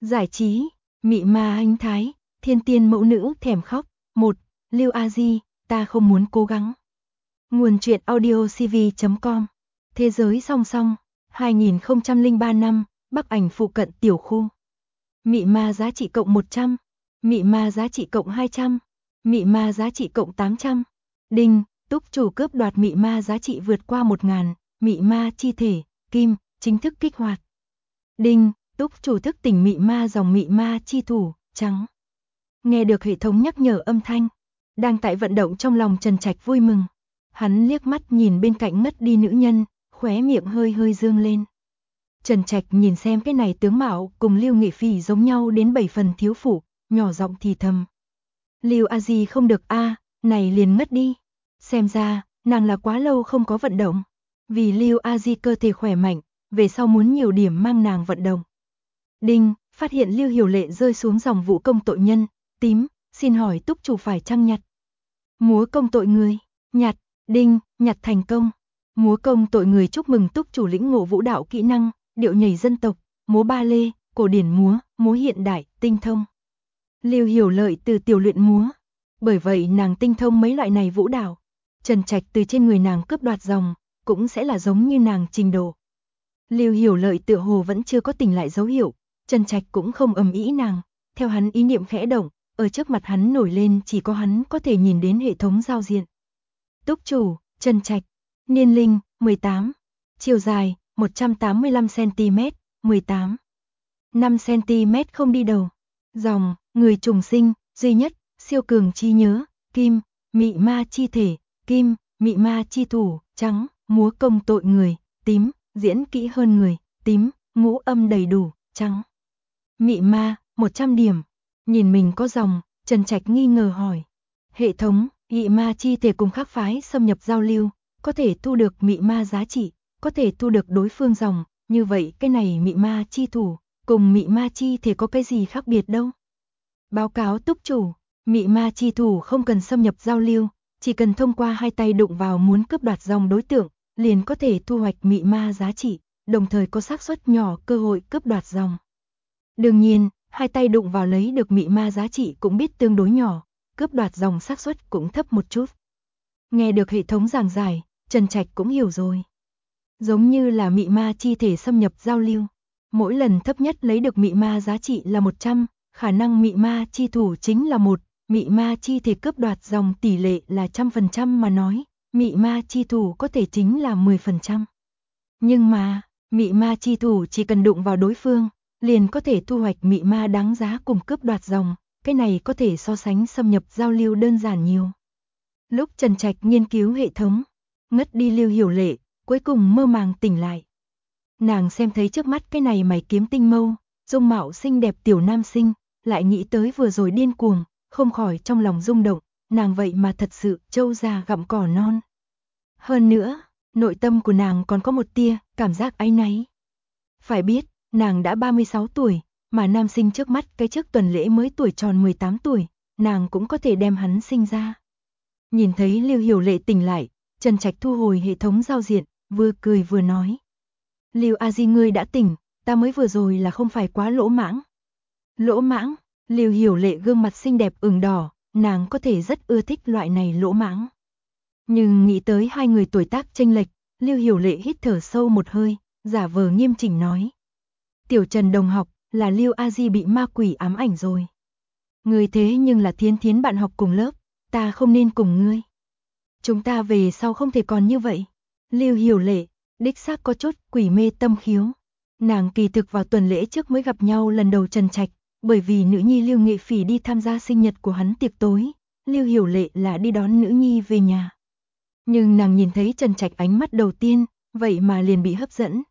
Giải trí, mị ma anh thái, thiên tiên mẫu nữ thèm khóc. 1. Lưu A Di, ta không muốn cố gắng. Nguồn truyện audio cv.com. Thế giới song song, 2003 năm, Bắc Ảnh phụ cận tiểu khu. Mị ma giá trị cộng 100, mị ma giá trị cộng 200, mị ma giá trị cộng 800. Đinh, túc chủ cướp đoạt mị ma giá trị vượt qua 1000, mị ma chi thể, kim, chính thức kích hoạt. Đinh, túc chủ thức tỉnh mị ma dòng mị ma chi thủ, trắng. Nghe được hệ thống nhắc nhở âm thanh, đang tại vận động trong lòng Trần Trạch vui mừng. Hắn liếc mắt nhìn bên cạnh ngất đi nữ nhân, khóe miệng hơi hơi dương lên. Trần Trạch nhìn xem cái này tướng mạo cùng Lưu Nghị Phỉ giống nhau đến 7 phần thiếu phụ, nhỏ giọng thì thầm. Lưu A Di không được a, này liền ngất đi. Xem ra, nàng là quá lâu không có vận động. Vì Lưu A Di cơ thể khỏe mạnh, về sau muốn nhiều điểm mang nàng vận động. Đinh, phát hiện Lưu Hiểu Lệ rơi xuống dòng vũ công tội nhân, tím, xin hỏi túc chủ phải chăng nhặt. Múa công tội người, nhặt, đinh, nhặt thành công. Múa công tội người chúc mừng túc chủ lĩnh ngộ vũ đạo kỹ năng, điệu nhảy dân tộc, múa ba lê, cổ điển múa, múa hiện đại, tinh thông. Lưu Hiểu Lợi từ tiểu luyện múa, bởi vậy nàng tinh thông mấy loại này vũ đạo. Trần Trạch từ trên người nàng cướp đoạt dòng, cũng sẽ là giống như nàng trình độ. Lưu Hiểu Lợi tựa hồ vẫn chưa có tỉnh lại dấu hiệu, Trần Trạch cũng không ầm ĩ nàng, theo hắn ý niệm khẽ động, ở trước mặt hắn nổi lên chỉ có hắn có thể nhìn đến hệ thống giao diện. Túc chủ, Trần Trạch, niên linh, 18, chiều dài, 185cm, 18, 5cm không đi đầu, dòng, người trùng sinh, duy nhất, siêu cường trí nhớ, kim, mị ma chi thể, kim, mị ma chi thủ, trắng, múa công tội người, tím, diễn kỹ hơn người, tím, ngũ âm đầy đủ, trắng. Mị ma, 100 điểm. Nhìn mình có dòng, Trần Trạch nghi ngờ hỏi. Hệ thống, mị ma chi thể cùng khác phái xâm nhập giao lưu, có thể thu được mị ma giá trị, có thể thu được đối phương dòng, như vậy cái này mị ma chi thủ, cùng mị ma chi thể có cái gì khác biệt đâu. Báo cáo túc chủ, mị ma chi thủ không cần xâm nhập giao lưu, chỉ cần thông qua hai tay đụng vào muốn cướp đoạt dòng đối tượng, liền có thể thu hoạch mị ma giá trị, đồng thời có xác suất nhỏ cơ hội cướp đoạt dòng. Đương nhiên, hai tay đụng vào lấy được mị ma giá trị cũng biết tương đối nhỏ, cướp đoạt dòng xác suất cũng thấp một chút. Nghe được hệ thống giảng giải, Trần Trạch cũng hiểu rồi. Giống như là mị ma chi thể xâm nhập giao lưu, mỗi lần thấp nhất lấy được mị ma giá trị là 100, khả năng mị ma chi thủ chính là 1, mị ma chi thể cướp đoạt dòng tỷ lệ là 100% mà nói, mị ma chi thủ có thể chính là 10%. Nhưng mà, mị ma chi thủ chỉ cần đụng vào đối phương, liền có thể thu hoạch mị ma đáng giá cùng cướp đoạt dòng, cái này có thể so sánh xâm nhập giao lưu đơn giản nhiều. Lúc Trần Trạch nghiên cứu hệ thống, ngất đi Lưu Hiểu Lệ, cuối cùng mơ màng tỉnh lại. Nàng xem thấy trước mắt cái này mày kiếm tinh mâu, dung mạo xinh đẹp tiểu nam sinh, lại nghĩ tới vừa rồi điên cuồng, không khỏi trong lòng rung động, nàng vậy mà thật sự trâu già gặm cỏ non. Hơn nữa, nội tâm của nàng còn có một tia cảm giác áy náy. Phải biết, nàng đã 36 tuổi, mà nam sinh trước mắt cái trước tuần lễ mới tuổi tròn 18 tuổi, nàng cũng có thể đem hắn sinh ra. Nhìn thấy Lưu Hiểu Lệ tỉnh lại, Trần Trạch thu hồi hệ thống giao diện, vừa cười vừa nói. Lưu A Di ngươi đã tỉnh, ta mới vừa rồi là không phải quá lỗ mãng. Lỗ mãng, Lưu Hiểu Lệ gương mặt xinh đẹp ửng đỏ, nàng có thể rất ưa thích loại này lỗ mãng. Nhưng nghĩ tới hai người tuổi tác chênh lệch, Lưu Hiểu Lệ hít thở sâu một hơi, giả vờ nghiêm chỉnh nói. Tiểu Trần đồng học, là Lưu A Di bị ma quỷ ám ảnh rồi. Ngươi thế nhưng là Thiến Thiến bạn học cùng lớp, ta không nên cùng ngươi. Chúng ta về sau không thể còn như vậy. Lưu Hiểu Lệ, đích xác có chút quỷ mê tâm khiếu. Nàng kỳ thực vào tuần lễ trước mới gặp nhau lần đầu Trần Trạch, bởi vì nữ nhi Lưu Nghị Phỉ đi tham gia sinh nhật của hắn tiệc tối, Lưu Hiểu Lệ là đi đón nữ nhi về nhà. Nhưng nàng nhìn thấy Trần Trạch ánh mắt đầu tiên, vậy mà liền bị hấp dẫn.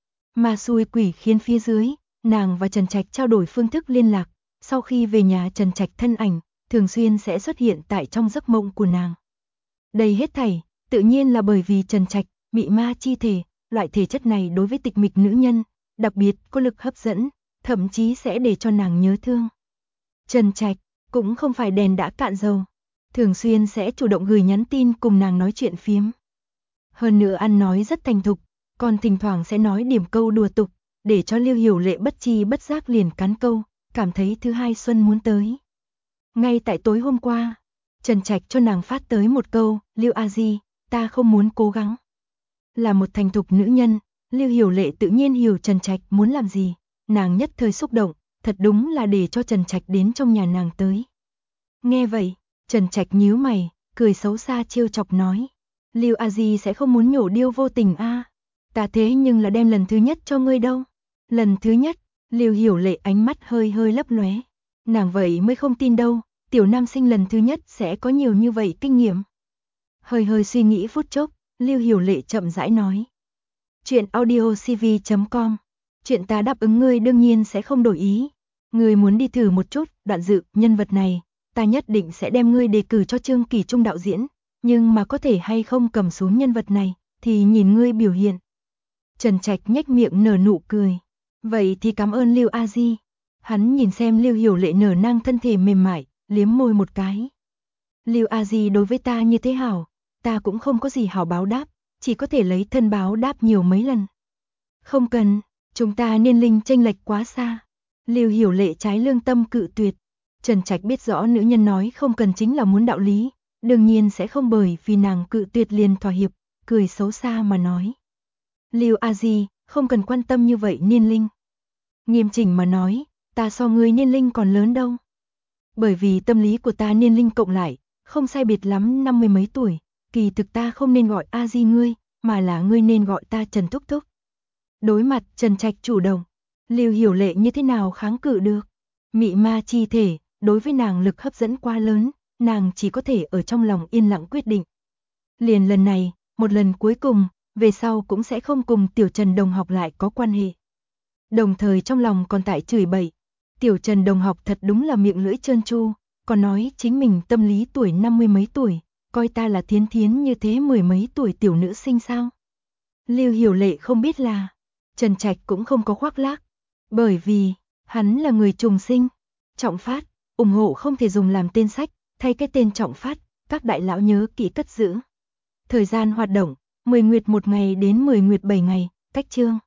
Ma xui quỷ khiến phía dưới, nàng và Trần Trạch trao đổi phương thức liên lạc, sau khi về nhà Trần Trạch thân ảnh, thường xuyên sẽ xuất hiện tại trong giấc mộng của nàng. Đây hết thảy, tự nhiên là bởi vì Trần Trạch, mị ma chi thể, loại thể chất này đối với tịch mịch nữ nhân, đặc biệt có lực hấp dẫn, thậm chí sẽ để cho nàng nhớ thương. Trần Trạch, cũng không phải đèn đã cạn dầu, thường xuyên sẽ chủ động gửi nhắn tin cùng nàng nói chuyện phiếm. Hơn nữa ăn nói rất thành thục, còn thỉnh thoảng sẽ nói điểm câu đùa tục, để cho Lưu Hiểu Lệ bất chi bất giác liền cắn câu, cảm thấy thứ hai xuân muốn tới. Ngay tại tối hôm qua, Trần Trạch cho nàng phát tới một câu, Lưu A Di, ta không muốn cố gắng. Là một thành thục nữ nhân, Lưu Hiểu Lệ tự nhiên hiểu Trần Trạch muốn làm gì, nàng nhất thời xúc động, thật đúng là để cho Trần Trạch đến trong nhà nàng tới. Nghe vậy, Trần Trạch nhíu mày, cười xấu xa trêu chọc nói, Lưu A Di sẽ không muốn nhổ điêu vô tình a, ta thế nhưng là đem lần thứ nhất cho ngươi đâu. Lần thứ nhất, Lưu Hiểu Lệ ánh mắt hơi hơi lấp lóe, nàng vậy mới không tin đâu, tiểu nam sinh lần thứ nhất sẽ có nhiều như vậy kinh nghiệm. Hơi hơi suy nghĩ phút chốc, Lưu Hiểu Lệ chậm rãi nói. Chuyện audiocv.com, chuyện ta đáp ứng ngươi đương nhiên sẽ không đổi ý. Ngươi muốn đi thử một chút, đoạn dự, nhân vật này, ta nhất định sẽ đem ngươi đề cử cho Trương Kỳ Trung đạo diễn, nhưng mà có thể hay không cầm xuống nhân vật này, thì nhìn ngươi biểu hiện. Trần Trạch nhếch miệng nở nụ cười. Vậy thì cảm ơn Lưu A Di. Hắn nhìn xem Lưu Hiểu Lệ nở nang thân thể mềm mại, liếm môi một cái. Lưu A Di đối với ta như thế hảo, ta cũng không có gì hảo báo đáp, chỉ có thể lấy thân báo đáp nhiều mấy lần. Không cần, chúng ta niên linh chênh lệch quá xa. Lưu Hiểu Lệ trái lương tâm cự tuyệt. Trần Trạch biết rõ nữ nhân nói không cần chính là muốn đạo lý, đương nhiên sẽ không bởi vì nàng cự tuyệt liền thỏa hiệp, cười xấu xa mà nói. Lưu A Di, không cần quan tâm như vậy niên linh. Nghiêm chỉnh mà nói, ta so ngươi niên linh còn lớn đâu. Bởi vì tâm lý của ta niên linh cộng lại, không sai biệt lắm 50 mấy tuổi, kỳ thực ta không nên gọi A Di ngươi, mà là ngươi nên gọi ta Trần Thúc Thúc. Đối mặt Trần Trạch chủ động, Lưu Hiểu Lệ như thế nào kháng cự được. Mị ma chi thể, đối với nàng lực hấp dẫn quá lớn, nàng chỉ có thể ở trong lòng yên lặng quyết định. Liền lần này, một lần cuối cùng, về sau cũng sẽ không cùng Tiểu Trần đồng học lại có quan hệ. Đồng thời trong lòng còn tại chửi bậy, Tiểu Trần đồng học thật đúng là miệng lưỡi trơn tru, còn nói chính mình tâm lý tuổi 50 mấy tuổi, coi ta là thiến thiến như thế 10 mấy tuổi tiểu nữ sinh sao. Lưu Hiểu Lệ không biết là, Trần Trạch cũng không có khoác lác, bởi vì, hắn là người trùng sinh. Trọng Phát, ủng hộ không thể dùng làm tên sách, thay cái tên Trọng Phát, các đại lão nhớ kỹ cất giữ. Thời gian hoạt động, 10 nguyệt 1 ngày đến 10 nguyệt 7 ngày, cách chương.